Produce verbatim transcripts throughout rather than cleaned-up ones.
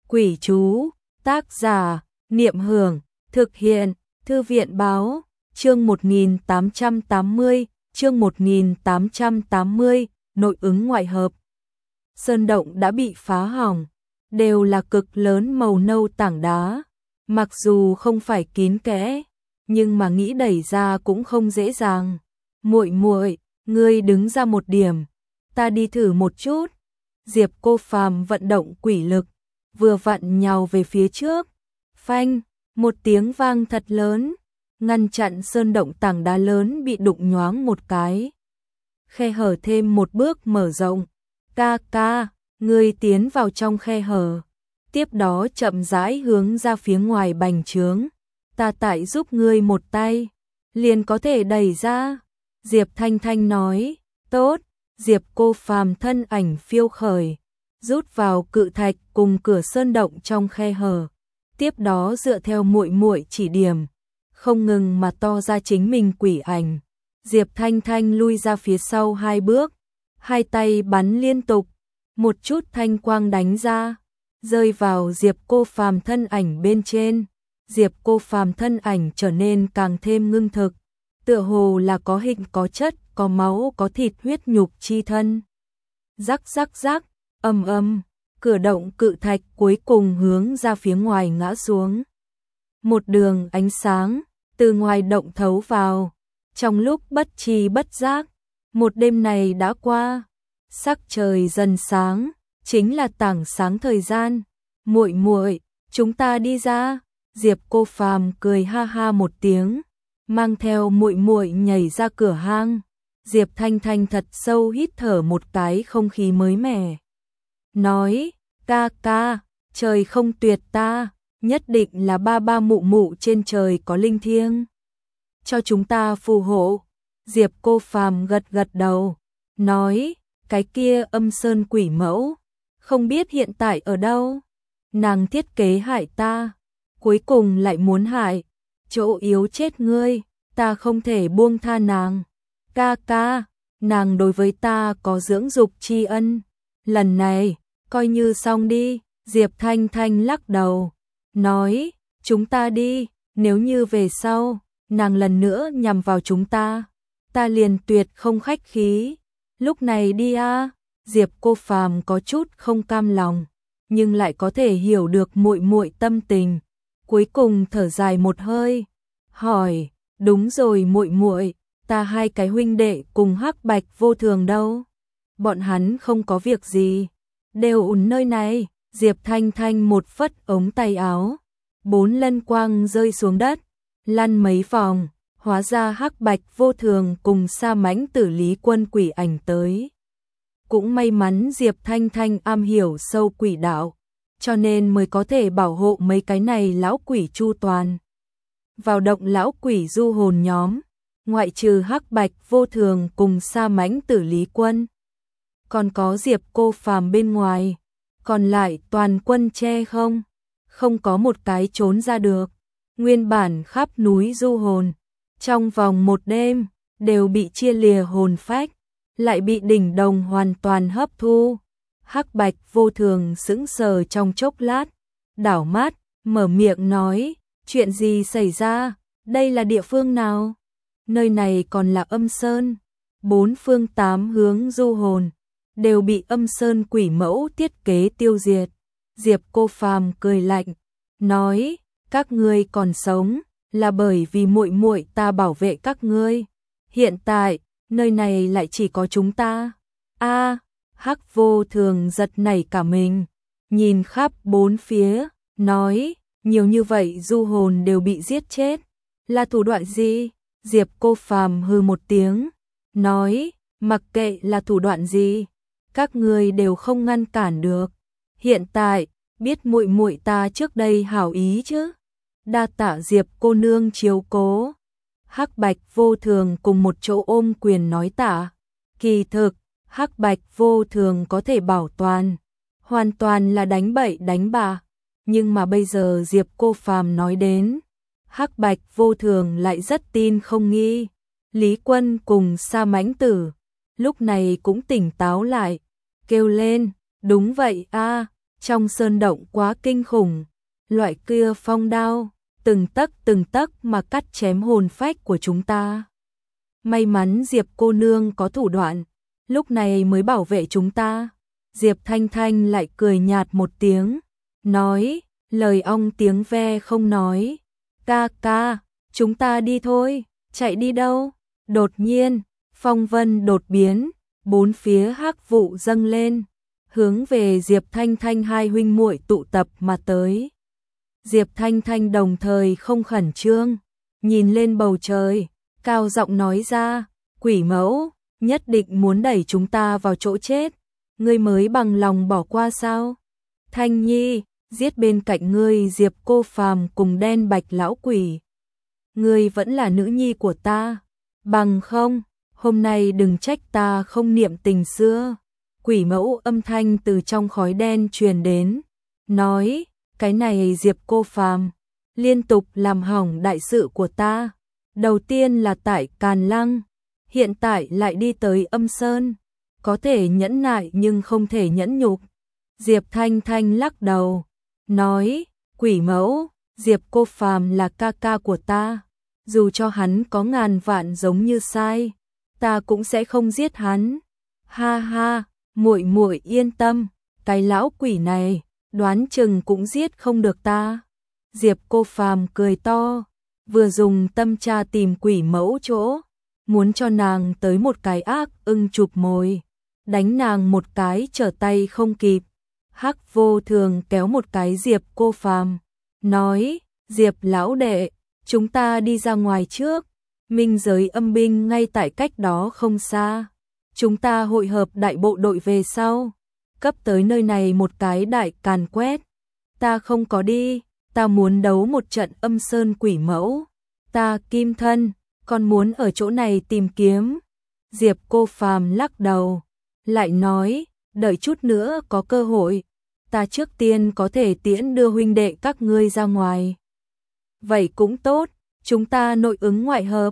Quỷ chú, tác giả, Niệm Hưởng, thực hiện, Thư viện báo, chương một nghìn tám trăm tám mươi, chương một nghìn tám trăm tám mươi, nội ứng ngoại hợp. Sơn động đã bị phá hỏng, đều là cực lớn màu nâu tảng đá, mặc dù không phải kín kẽ, nhưng mà nghĩ đẩy ra cũng không dễ dàng. Muội muội, ngươi đứng ra một điểm, ta đi thử một chút. Diệp Cô Phàm vận động quỷ lực, vừa vặn nhào về phía trước. Phanh, một tiếng vang thật lớn, ngăn chặn sơn động tảng đá lớn bị đụng nhoáng một cái. Khe hở thêm một bước mở rộng. Ca ca, ngươi tiến vào trong khe hở, tiếp đó chậm rãi hướng ra phía ngoài bành trướng. Ta tại giúp ngươi một tay, liền có thể đẩy ra. Diệp Thanh Thanh nói, tốt. Diệp Cô Phàm thân ảnh phiêu khởi, rút vào cự thạch cùng cửa sơn động trong khe hở. Tiếp đó dựa theo muội muội chỉ điểm, không ngừng mà to ra chính mình quỷ ảnh. Diệp Thanh Thanh lui ra phía sau hai bước, hai tay bắn liên tục, một chút thanh quang đánh ra, rơi vào Diệp Cô Phàm thân ảnh bên trên. Diệp Cô Phàm thân ảnh trở nên càng thêm ngưng thực, tựa hồ là có hình có chất, có máu có thịt huyết nhục chi thân. Rắc rắc rắc, ầm ầm, cửa động cự thạch cuối cùng hướng ra phía ngoài ngã xuống. Một đường ánh sáng từ ngoài động thấu vào. Trong lúc bất tri bất giác, một đêm này đã qua, sắc trời dần sáng, chính là tảng sáng thời gian. Muội muội, chúng ta đi ra. Diệp Cô Phàm cười ha ha một tiếng, mang theo muội muội nhảy ra cửa hang. Diệp Thanh Thanh thật sâu hít thở một cái không khí mới mẻ, nói, ca ca, trời không tuyệt ta, nhất định là ba ba mụ mụ trên trời có linh thiêng, cho chúng ta phù hộ. Diệp Cô Phàm gật gật đầu, nói, cái kia âm sơn quỷ mẫu, không biết hiện tại ở đâu. Nàng thiết kế hại ta, cuối cùng lại muốn hại, chỗ yếu chết ngươi, ta không thể buông tha nàng. Ca ca, nàng đối với ta có dưỡng dục tri ân, lần này, coi như xong đi. Diệp Thanh Thanh lắc đầu, nói, chúng ta đi, nếu như về sau, nàng lần nữa nhằm vào chúng ta, ta liền tuyệt không khách khí. Lúc này đi a. Diệp Cô Phàm có chút không cam lòng, nhưng lại có thể hiểu được muội muội tâm tình, cuối cùng thở dài một hơi, hỏi, đúng rồi muội muội, ta hai cái huynh đệ cùng Hắc Bạch Vô Thường đâu? Bọn hắn không có việc gì, đều ở nơi này. Diệp Thanh Thanh một phất ống tay áo, bốn lân quang rơi xuống đất, lăn mấy vòng, hóa ra Hắc Bạch Vô Thường cùng Sa Mãnh Tử Lý Quân quỷ ảnh tới. Cũng may mắn Diệp Thanh Thanh am hiểu sâu quỷ đạo, cho nên mới có thể bảo hộ mấy cái này lão quỷ chu toàn. Vào động lão quỷ du hồn nhóm, ngoại trừ Hắc Bạch Vô Thường cùng Sa Mãnh Tử Lý Quân, còn có Diệp Cô Phàm bên ngoài, còn lại toàn quân che không, không có một cái trốn ra được. Nguyên bản khắp núi du hồn, trong vòng một đêm, đều bị chia lìa hồn phách, lại bị đỉnh đồng hoàn toàn hấp thu. Hắc Bạch Vô Thường sững sờ trong chốc lát, đảo mắt, mở miệng nói, chuyện gì xảy ra, đây là địa phương nào? Nơi này còn là âm sơn, bốn phương tám hướng du hồn, đều bị âm sơn quỷ mẫu thiết kế tiêu diệt. Diệp Cô Phàm cười lạnh, nói, các ngươi còn sống, là bởi vì muội muội ta bảo vệ các ngươi. Hiện tại, nơi này lại chỉ có chúng ta. A, Hắc Vô Thường giật nảy cả mình, nhìn khắp bốn phía, nói, nhiều như vậy du hồn đều bị giết chết, là thủ đoạn gì? Diệp Cô Phàm hừ một tiếng, nói, mặc kệ là thủ đoạn gì, các ngươi đều không ngăn cản được. Hiện tại, biết muội muội ta trước đây hảo ý chứ? Đa tạ Diệp cô nương chiếu cố. Hắc Bạch Vô Thường cùng một chỗ ôm quyền nói tạ. Kỳ thực, Hắc Bạch Vô Thường có thể bảo toàn, hoàn toàn là đánh bậy đánh bạ, nhưng mà bây giờ Diệp Cô Phàm nói đến, Hắc Bạch Vô Thường lại rất tin không nghi. Lý Quân cùng Sa Mãnh Tử lúc này cũng tỉnh táo lại, kêu lên, đúng vậy a, trong sơn động quá kinh khủng, loại kia phong đao, từng tấc từng tấc mà cắt chém hồn phách của chúng ta. May mắn Diệp cô nương có thủ đoạn, lúc này mới bảo vệ chúng ta. Diệp Thanh Thanh lại cười nhạt một tiếng, nói, lời ong tiếng ve không nói. Ca ca, chúng ta đi thôi, chạy đi đâu? Đột nhiên, phong vân đột biến, bốn phía hắc vụ dâng lên, hướng về Diệp Thanh Thanh hai huynh muội tụ tập mà tới. Diệp Thanh Thanh đồng thời không khẩn trương, nhìn lên bầu trời, cao giọng nói ra, quỷ mẫu, nhất định muốn đẩy chúng ta vào chỗ chết, ngươi mới bằng lòng bỏ qua sao? Thanh Nhi, giết bên cạnh ngươi Diệp Cô Phàm cùng đen bạch lão quỷ. Ngươi vẫn là nữ nhi của ta, bằng không, hôm nay đừng trách ta không niệm tình xưa. Quỷ mẫu âm thanh từ trong khói đen truyền đến, nói, cái này Diệp Cô Phàm liên tục làm hỏng đại sự của ta. Đầu tiên là tại Càn Lăng, hiện tại lại đi tới Âm Sơn, có thể nhẫn nại nhưng không thể nhẫn nhục. Diệp Thanh Thanh lắc đầu, nói, quỷ mẫu, Diệp Cô Phàm là ca ca của ta, dù cho hắn có ngàn vạn giống như sai, ta cũng sẽ không giết hắn. Ha ha, muội muội yên tâm, cái lão quỷ này, đoán chừng cũng giết không được ta. Diệp Cô Phàm cười to, vừa dùng tâm tra tìm quỷ mẫu chỗ, muốn cho nàng tới một cái ác ưng chụp mồi, đánh nàng một cái trở tay không kịp. Hắc Vô Thường kéo một cái Diệp Cô Phàm, nói, Diệp lão đệ, chúng ta đi ra ngoài trước, minh giới âm binh ngay tại cách đó không xa, chúng ta hội hợp đại bộ đội về sau, cấp tới nơi này một cái đại càn quét. Ta không có đi, ta muốn đấu một trận Âm Sơn quỷ mẫu, ta Kim Thân, còn muốn ở chỗ này tìm kiếm. Diệp Cô Phàm lắc đầu, lại nói, đợi chút nữa có cơ hội, ta trước tiên có thể tiễn đưa huynh đệ các ngươi ra ngoài. Vậy cũng tốt, chúng ta nội ứng ngoại hợp.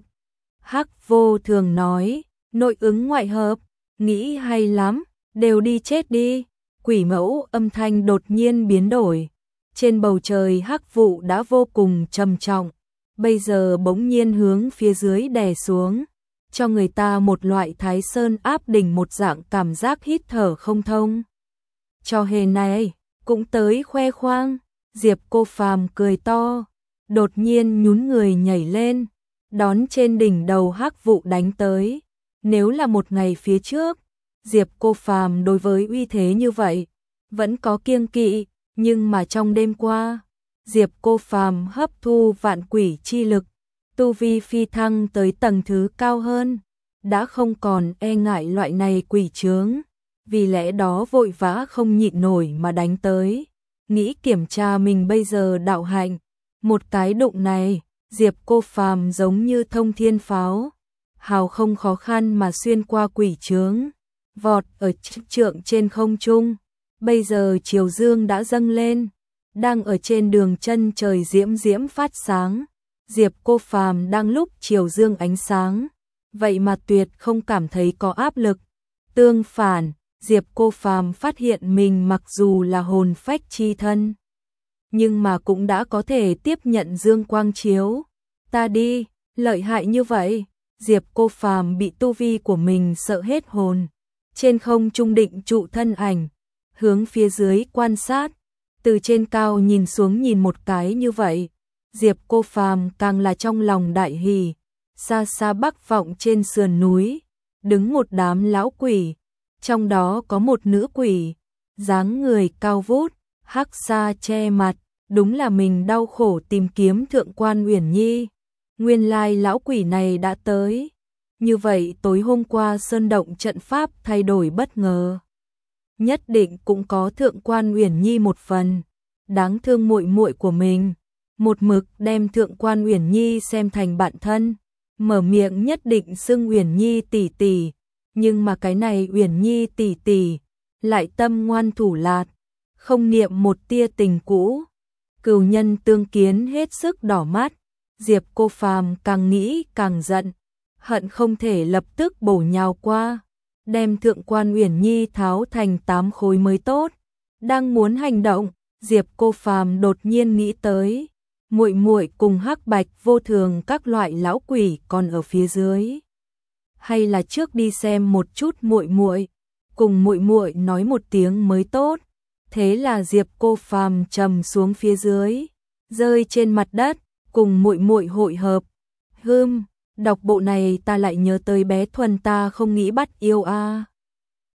Hắc Vô Thường nói, nội ứng ngoại hợp, nghĩ hay lắm, đều đi chết đi. Quỷ mẫu âm thanh đột nhiên biến đổi, trên bầu trời hắc vụ đã vô cùng trầm trọng, bây giờ bỗng nhiên hướng phía dưới đè xuống, cho người ta một loại Thái Sơn áp đỉnh một dạng cảm giác hít thở không thông. Cho hề này, cũng tới khoe khoang. Diệp Cô Phàm cười to, đột nhiên nhún người nhảy lên, đón trên đỉnh đầu hắc vụ đánh tới. Nếu là một ngày phía trước, Diệp Cô Phàm đối với uy thế như vậy, vẫn có kiêng kỵ, nhưng mà trong đêm qua, Diệp Cô Phàm hấp thu vạn quỷ chi lực, tu vi phi thăng tới tầng thứ cao hơn, đã không còn e ngại loại này quỷ chướng, vì lẽ đó vội vã không nhịn nổi mà đánh tới, nghĩ kiểm tra mình bây giờ đạo hạnh. Một cái đụng này, Diệp Cô Phàm giống như thông thiên pháo, hào không khó khăn mà xuyên qua quỷ chướng, vọt ở trượng trên không trung. Bây giờ chiều dương đã dâng lên, đang ở trên đường chân trời diễm diễm phát sáng. Diệp Cô Phàm đang lúc chiều dương ánh sáng, vậy mà tuyệt không cảm thấy có áp lực. Tương phản, Diệp Cô Phàm phát hiện mình mặc dù là hồn phách chi thân, nhưng mà cũng đã có thể tiếp nhận dương quang chiếu. Ta đi, lợi hại như vậy. Diệp Cô Phàm bị tu vi của mình sợ hết hồn, trên không trung định trụ thân ảnh, hướng phía dưới quan sát, từ trên cao nhìn xuống nhìn một cái như vậy, Diệp Cô Phàm càng là trong lòng đại hỉ. Xa xa bắc vọng trên sườn núi, đứng một đám lão quỷ, trong đó có một nữ quỷ, dáng người cao vút, hắc sa che mặt, đúng là mình đau khổ tìm kiếm Thượng Quan Uyển Nhi. Nguyên lai lão quỷ này đã tới. Như vậy tối hôm qua sơn động trận pháp thay đổi bất ngờ, nhất định cũng có Thượng Quan Uyển Nhi một phần. Đáng thương muội muội của mình, một mực đem Thượng Quan Uyển Nhi xem thành bạn thân, mở miệng nhất định xưng Uyển Nhi tỷ tỷ, nhưng mà cái này Uyển Nhi tỷ tỷ lại tâm ngoan thủ lạt, không niệm một tia tình cũ. Cừu nhân tương kiến hết sức đỏ mắt, Diệp Cô Phàm càng nghĩ càng giận, hận không thể lập tức bổ nhào qua, đem Thượng Quan Uyển Nhi tháo thành tám khối mới tốt. Đang muốn hành động, Diệp Cô Phàm đột nhiên nghĩ tới, muội muội cùng Hắc Bạch Vô Thường các loại lão quỷ còn ở phía dưới. Hay là trước đi xem một chút muội muội, cùng muội muội nói một tiếng mới tốt. Thế là Diệp Cô Phàm trầm xuống phía dưới, rơi trên mặt đất, cùng muội muội hội hợp. Hừm, đọc bộ này ta lại nhớ tới bé Thuần ta không nghĩ bắt yêu a.